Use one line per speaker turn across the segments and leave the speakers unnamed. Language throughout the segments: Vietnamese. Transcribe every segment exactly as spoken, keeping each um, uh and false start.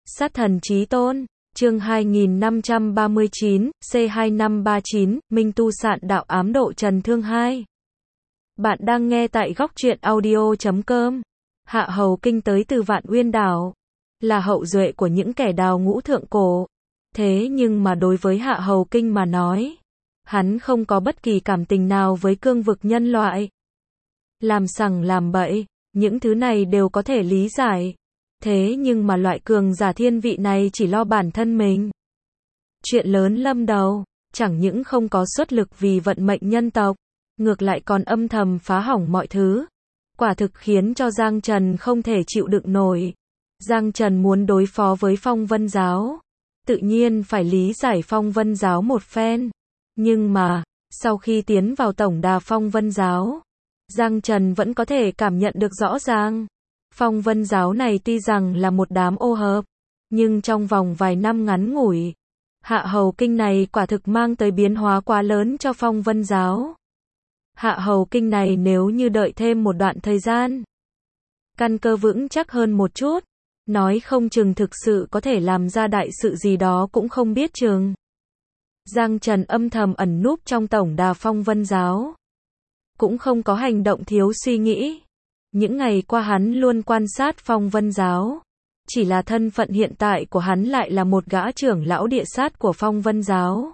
Sát thần chí tôn, chương hai nghìn năm trăm ba mươi chín, C hai năm ba chín, Minh tu sạn đạo ám độ trần thương hai. Bạn đang nghe tại góc truyện audio chấm com. Hạ Hầu Kinh tới từ Vạn Uyên Đảo, là hậu duệ của những kẻ đào ngũ thượng cổ. Thế nhưng mà đối với Hạ Hầu Kinh mà nói, hắn không có bất kỳ cảm tình nào với cương vực nhân loại. Làm sằng làm bậy, những thứ này đều có thể lý giải. Thế nhưng mà loại cường giả thiên vị này chỉ lo bản thân mình. Chuyện lớn lâm đầu, chẳng những không có xuất lực vì vận mệnh nhân tộc, ngược lại còn âm thầm phá hỏng mọi thứ. Quả thực khiến cho Giang Trần không thể chịu đựng nổi. Giang Trần muốn đối phó với Phong Vân Giáo, tự nhiên phải lý giải Phong Vân Giáo một phen. Nhưng mà, sau khi tiến vào tổng đà Phong Vân Giáo, Giang Trần vẫn có thể cảm nhận được rõ ràng. Phong Vân Giáo này tuy rằng là một đám ô hợp, nhưng trong vòng vài năm ngắn ngủi, Hạ Hầu Kinh này quả thực mang tới biến hóa quá lớn cho Phong Vân Giáo. Hạ Hầu Kinh này nếu như đợi thêm một đoạn thời gian, căn cơ vững chắc hơn một chút, nói không chừng thực sự có thể làm ra đại sự gì đó cũng không biết chừng. Giang Trần âm thầm ẩn núp trong tổng đà Phong Vân Giáo, cũng không có hành động thiếu suy nghĩ. Những ngày qua hắn luôn quan sát Phong Vân Giáo, chỉ là thân phận hiện tại của hắn lại là một gã trưởng lão địa sát của Phong Vân Giáo.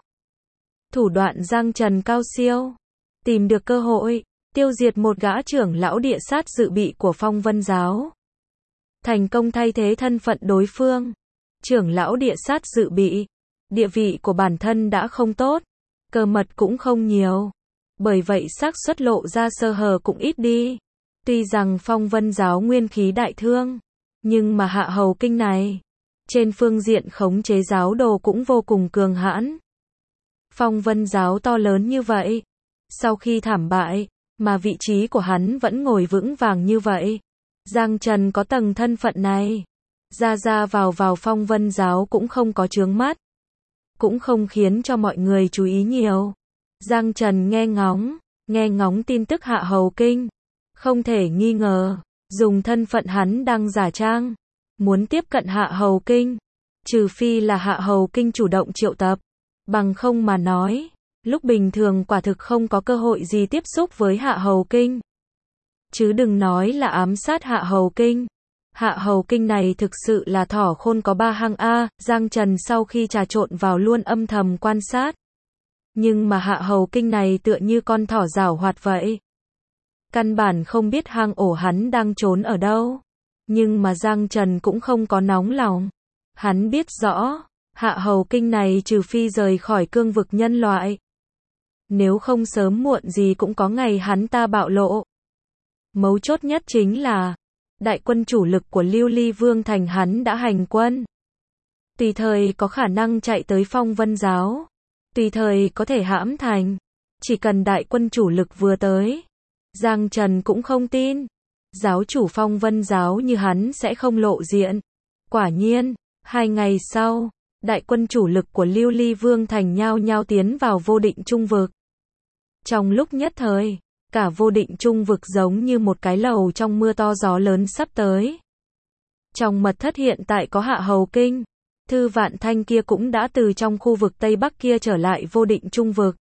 Thủ đoạn Giang Trần cao siêu, tìm được cơ hội, tiêu diệt một gã trưởng lão địa sát dự bị của Phong Vân Giáo. Thành công thay thế thân phận đối phương. Trưởng lão địa sát dự bị, địa vị của bản thân đã không tốt, cơ mật cũng không nhiều. Bởi vậy xác suất lộ ra sơ hở cũng ít đi. Tuy rằng Phong Vân Giáo nguyên khí đại thương, nhưng mà Hạ Hầu Kinh này, trên phương diện khống chế giáo đồ cũng vô cùng cường hãn. Phong Vân Giáo to lớn như vậy, sau khi thảm bại, mà vị trí của hắn vẫn ngồi vững vàng như vậy. Giang Trần có tầng thân phận này, ra ra vào vào Phong Vân Giáo cũng không có chướng mắt, cũng không khiến cho mọi người chú ý nhiều. Giang Trần nghe ngóng, nghe ngóng tin tức Hạ Hầu Kinh, không thể nghi ngờ, dùng thân phận hắn đang giả trang, muốn tiếp cận Hạ Hầu Kinh, trừ phi là Hạ Hầu Kinh chủ động triệu tập, bằng không mà nói, lúc bình thường quả thực không có cơ hội gì tiếp xúc với Hạ Hầu Kinh. Chứ đừng nói là ám sát Hạ Hầu Kinh. Hạ Hầu Kinh này thực sự là thỏ khôn có ba hang a. Giang Trần sau khi trà trộn vào luôn âm thầm quan sát. Nhưng mà Hạ Hầu Kinh này tựa như con thỏ giảo hoạt vậy. Căn bản không biết hang ổ hắn đang trốn ở đâu. Nhưng mà Giang Trần cũng không có nóng lòng. Hắn biết rõ, Hạ Hầu Kinh này trừ phi rời khỏi cương vực nhân loại, nếu không sớm muộn gì cũng có ngày hắn ta bạo lộ. Mấu chốt nhất chính là, đại quân chủ lực của Lưu Ly Vương Thành hắn đã hành quân. Tùy thời có khả năng chạy tới Phong Vân Giáo. Tùy thời có thể hãm thành. Chỉ cần đại quân chủ lực vừa tới, Giang Trần cũng không tin giáo chủ Phong Vân Giáo như hắn sẽ không lộ diện. Quả nhiên, hai ngày sau, đại quân chủ lực của Lưu Ly Vương Thành nhao nhao tiến vào vô định trung vực. Trong lúc nhất thời, cả vô định trung vực giống như một cái lầu trong mưa to gió lớn sắp tới. Trong mật thất hiện tại có Hạ Hầu Kinh, Thư Vạn Thanh kia cũng đã từ trong khu vực Tây Bắc kia trở lại vô định trung vực.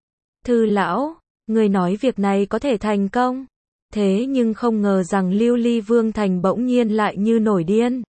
Thư lão, người nói việc này có thể thành công. Thế nhưng không ngờ rằng Lưu Ly Vương Thành bỗng nhiên lại như nổi điên.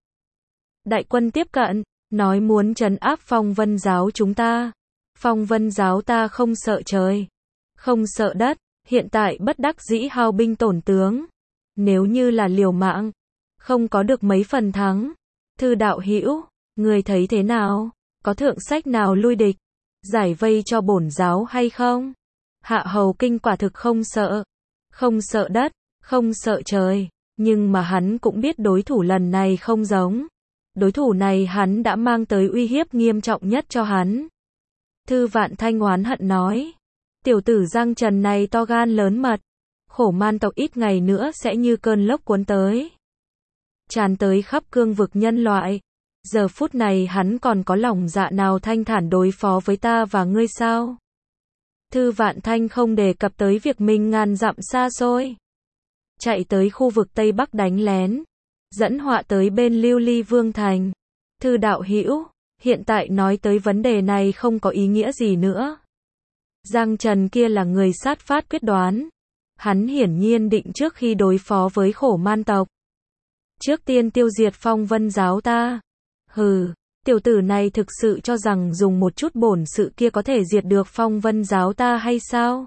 Đại quân tiếp cận, nói muốn trấn áp Phong Vân Giáo chúng ta. Phong Vân Giáo ta không sợ trời, không sợ đất, hiện tại bất đắc dĩ hao binh tổn tướng. Nếu như là liều mạng, không có được mấy phần thắng. Thư đạo hữu, người thấy thế nào? Có thượng sách nào lui địch, giải vây cho bổn giáo hay không? Hạ Hầu Kinh quả thực không sợ, không sợ đất, không sợ trời, nhưng mà hắn cũng biết đối thủ lần này không giống. Đối thủ này hắn đã mang tới uy hiếp nghiêm trọng nhất cho hắn. Thư Vạn Thanh oán hận nói, tiểu tử Giang Trần này to gan lớn mật, khổ man tộc ít ngày nữa sẽ như cơn lốc cuốn tới, tràn tới khắp cương vực nhân loại. Giờ phút này hắn còn có lòng dạ nào thanh thản đối phó với ta và ngươi sao? Thư Vạn Thanh không đề cập tới việc mình ngàn dặm xa xôi, chạy tới khu vực Tây Bắc đánh lén, dẫn họa tới bên Lưu Ly Vương Thành. Thư đạo hữu, hiện tại nói tới vấn đề này không có ý nghĩa gì nữa. Giang Trần kia là người sát phát quyết đoán. Hắn hiển nhiên định trước khi đối phó với Khổ Man tộc. Trước tiên tiêu diệt Phong Vân giáo ta. Hừ, tiểu tử này thực sự cho rằng dùng một chút bổn sự kia có thể diệt được Phong Vân giáo ta hay sao?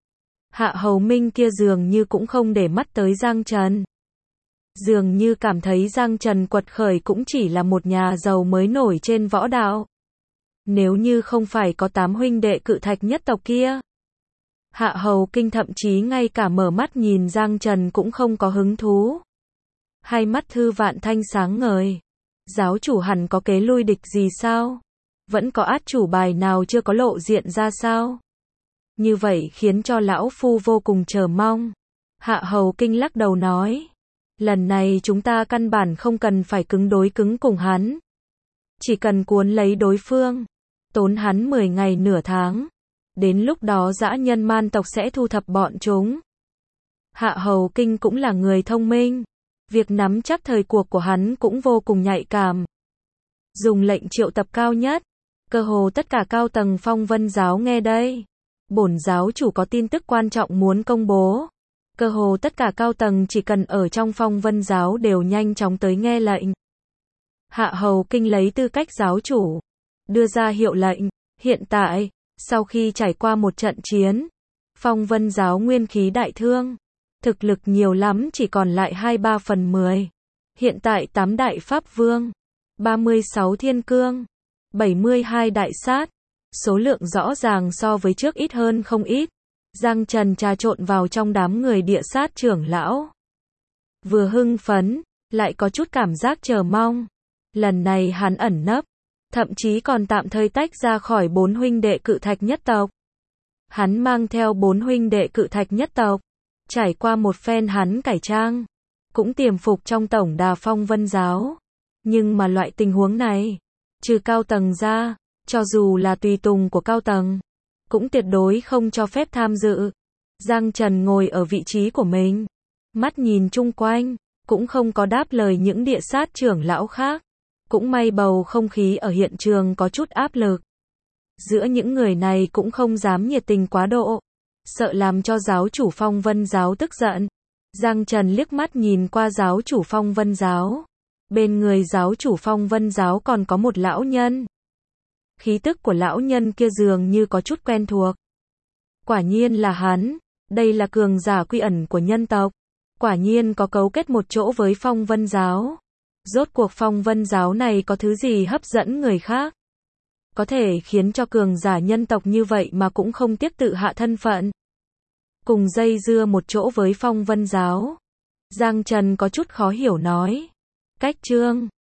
Hạ Hầu Minh kia dường như cũng không để mắt tới Giang Trần. Dường như cảm thấy Giang Trần quật khởi cũng chỉ là một nhà giàu mới nổi trên võ đạo. Nếu như không phải có tám huynh đệ cự thạch nhất tộc kia. Hạ Hầu Kinh thậm chí ngay cả mở mắt nhìn Giang Trần cũng không có hứng thú. Hai mắt Thư Vạn Thanh sáng ngời. Giáo chủ hẳn có kế lui địch gì sao? Vẫn có át chủ bài nào chưa có lộ diện ra sao? Như vậy khiến cho lão phu vô cùng chờ mong. Hạ Hầu Kinh lắc đầu nói. Lần này chúng ta căn bản không cần phải cứng đối cứng cùng hắn. Chỉ cần cuốn lấy đối phương. Tốn hắn mười ngày nửa tháng. Đến lúc đó dã nhân man tộc sẽ thu thập bọn chúng. Hạ Hầu Kinh cũng là người thông minh. Việc nắm chắc thời cuộc của hắn cũng vô cùng nhạy cảm. Dùng lệnh triệu tập cao nhất. Cơ hồ tất cả cao tầng Phong Vân giáo nghe đây. Bổn giáo chủ có tin tức quan trọng muốn công bố. Cơ hồ tất cả cao tầng chỉ cần ở trong Phong Vân giáo đều nhanh chóng tới nghe lệnh. Hạ Hầu Kinh lấy tư cách giáo chủ. Đưa ra hiệu lệnh. Hiện tại, sau khi trải qua một trận chiến, Phong Vân giáo nguyên khí đại thương. Thực lực nhiều lắm chỉ còn lại hai ba phần mười. Hiện tại tám đại pháp vương, ba mươi sáu thiên cương, bảy mươi hai đại sát. Số lượng rõ ràng so với trước ít hơn không ít. Giang Trần trà trộn vào trong đám người địa sát trưởng lão. Vừa hưng phấn, lại có chút cảm giác chờ mong. Lần này hắn ẩn nấp, thậm chí còn tạm thời tách ra khỏi bốn huynh đệ cự thạch nhất tộc. Hắn mang theo bốn huynh đệ cự thạch nhất tộc. Trải qua một phen hắn cải trang, cũng tiềm phục trong tổng đà Phong Vân giáo. Nhưng mà loại tình huống này, trừ cao tầng ra, cho dù là tùy tùng của cao tầng, cũng tuyệt đối không cho phép tham dự. Giang Trần ngồi ở vị trí của mình, mắt nhìn chung quanh, cũng không có đáp lời những địa sát trưởng lão khác. Cũng may bầu không khí ở hiện trường có chút áp lực. Giữa những người này cũng không dám nhiệt tình quá độ. Sợ làm cho giáo chủ Phong Vân giáo tức giận. Giang Trần liếc mắt nhìn qua giáo chủ Phong Vân giáo. Bên người giáo chủ Phong Vân giáo còn có một lão nhân. Khí tức của lão nhân kia dường như có chút quen thuộc. Quả nhiên là hắn. Đây là cường giả quy ẩn của nhân tộc. Quả nhiên có cấu kết một chỗ với Phong Vân giáo. Rốt cuộc Phong Vân giáo này có thứ gì hấp dẫn người khác? Có thể khiến cho cường giả nhân tộc như vậy mà cũng không tiếc tự hạ thân phận. Cùng dây dưa một chỗ với Phong Vân giáo. Giang Trần có chút khó hiểu nói. Cách trương,